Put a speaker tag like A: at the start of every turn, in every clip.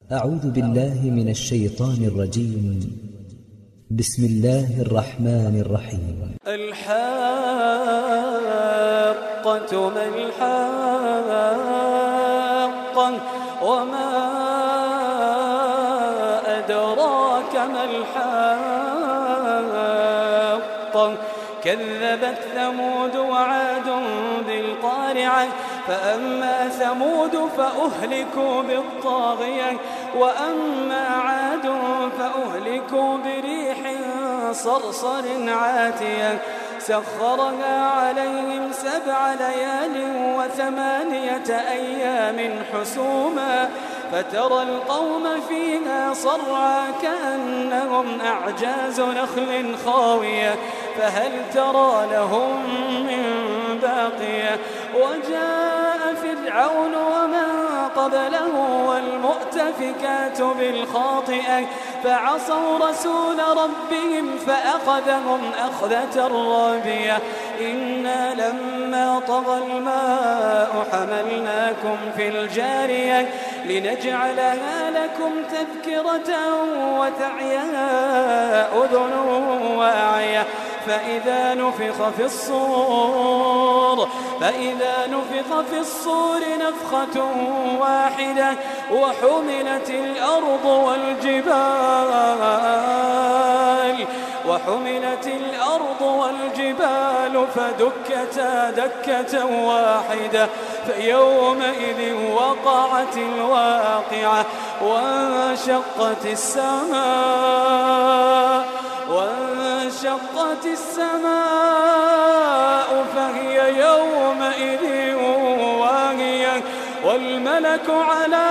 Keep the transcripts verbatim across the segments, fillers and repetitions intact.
A: أعوذ بالله من الشيطان الرجيم. بسم الله الرحمن الرحيم.
B: الحاقة ما الحاقة وما أدراك ما الحاقة كذبت ثمود وعاد بالقارعة فأما ثمود فأهلكوا بالطاغية وأما عاد فأهلكوا بريح صرصر عاتية سخرها عليهم سبع ليال وثمانية أيام حسوما فترى القوم فيها صرعى كأنهم أعجاز نخل خاوية فهل ترى لهم من باقية وجاء فرعون ومن قبله والمؤتفكات بالخاطئة فعصوا رسول ربهم فأخذهم أخذة رابية إنا لما طغى الماء حملناكم في الجارية لنجعلها لكم تذكرة وتعيها أذن واعية فإذا نفخ في الصور فإذا نفخ في الصور نفخة واحدة وحملت الأرض والجبال وحملت الأرض والجبال فدكتا دكة واحدة فيومئذ وقعت الواقعة وانشقت السماء وانشقت السماء فهي يومئذ واهية والملك على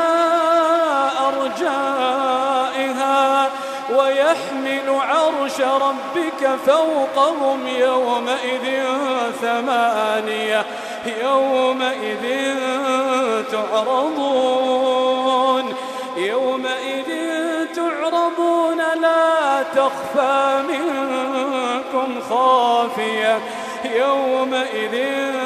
B: أرجائها ويحمل عرش ربك فوقهم يومئذ ثمانية يومئذ تعرضون يومئذ تعرضون لا تخفى منكم خافية يومئذ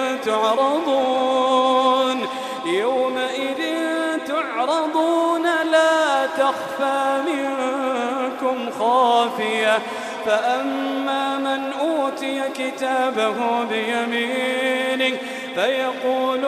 B: تعرضون يومئذ تعرضون لا تخفى منكم خافية فأما من أوتي كتابه بيمينه فيقول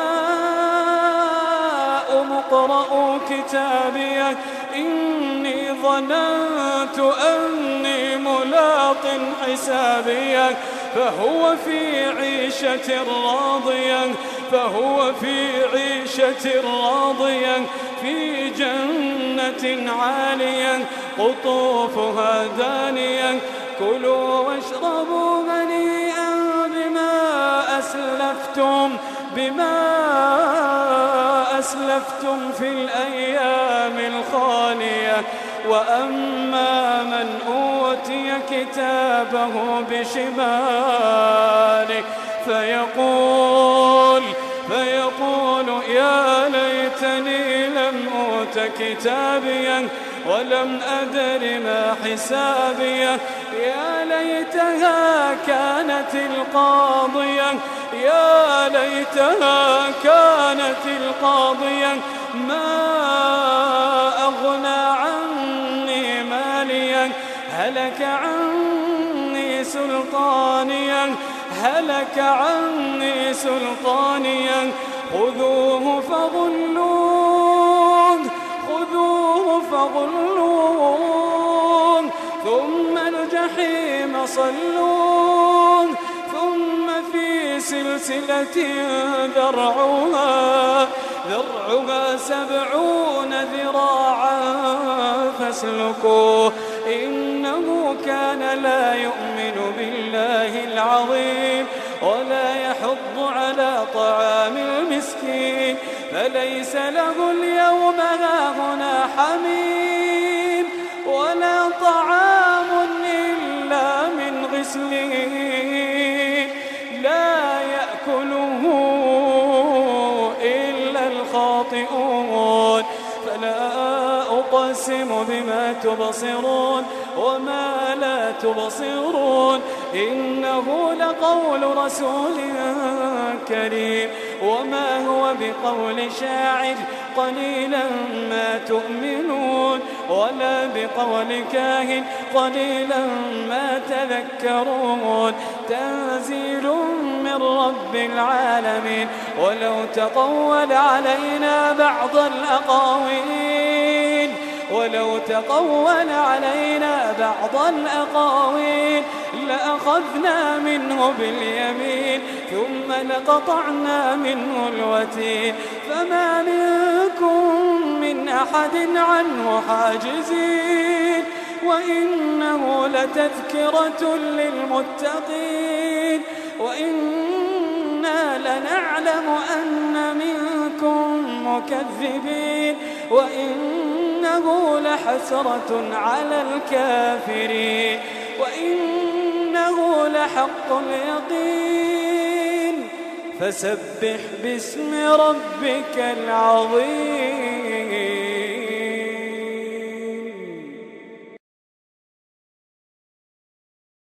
B: هاؤم اقرءوا كتابيه إني ظننت أني ملاق حسابيه فهو في عيشة راضية فهو في عيشة راضية في جنة عالية قطوفها دانية كلوا واشربوا هنيئا بما أسلفتم بما أسلفتم في الأيام الخالية وأما من أوتي كتابه بشماله فيقول فيقول يا ليتني لم أوت كتابيه ولم أدر ما حسابيه يا ليتها كانت القاضية يا ليتها كانت القاضية ما أغنى عني ماليا هلك عني سلطانيا هلك عني سلطانيا خذوه فغلوه خذوه فغلوه ثم الجحيم صلوه ثم في سلسلة ذرعها ذرعها سبعون ذراعا فاسلكوه إنه كان لا يؤمن بالله العظيم ولا يحض على طعام المسكين فليس له اليوم هاهنا حميم ولا طعام إلا من غسلين لا يأكله إلا الخاطئون فلا أقسم بما تبصرون وما لا تبصرون إنه لقول رسول كريم وما هو بقول شاعر قليلا ما تؤمنون ولا بقول كاهن قليلا ما تذكرون تنزيل من رب العالمين ولو تقول علينا بعض الأقاويل ولو تقول علينا بعض الأقاويل لأخذنا منه باليمين ثم لقطعنا منه الوتين فما منكم من أحد عنه حاجزين وإنه لتذكرة للمتقين وإنا لنعلم أن منكم مكذبين وإنه لحسرة على الكافرين وإنه لحق اليقين فسبح باسم ربك العظيم.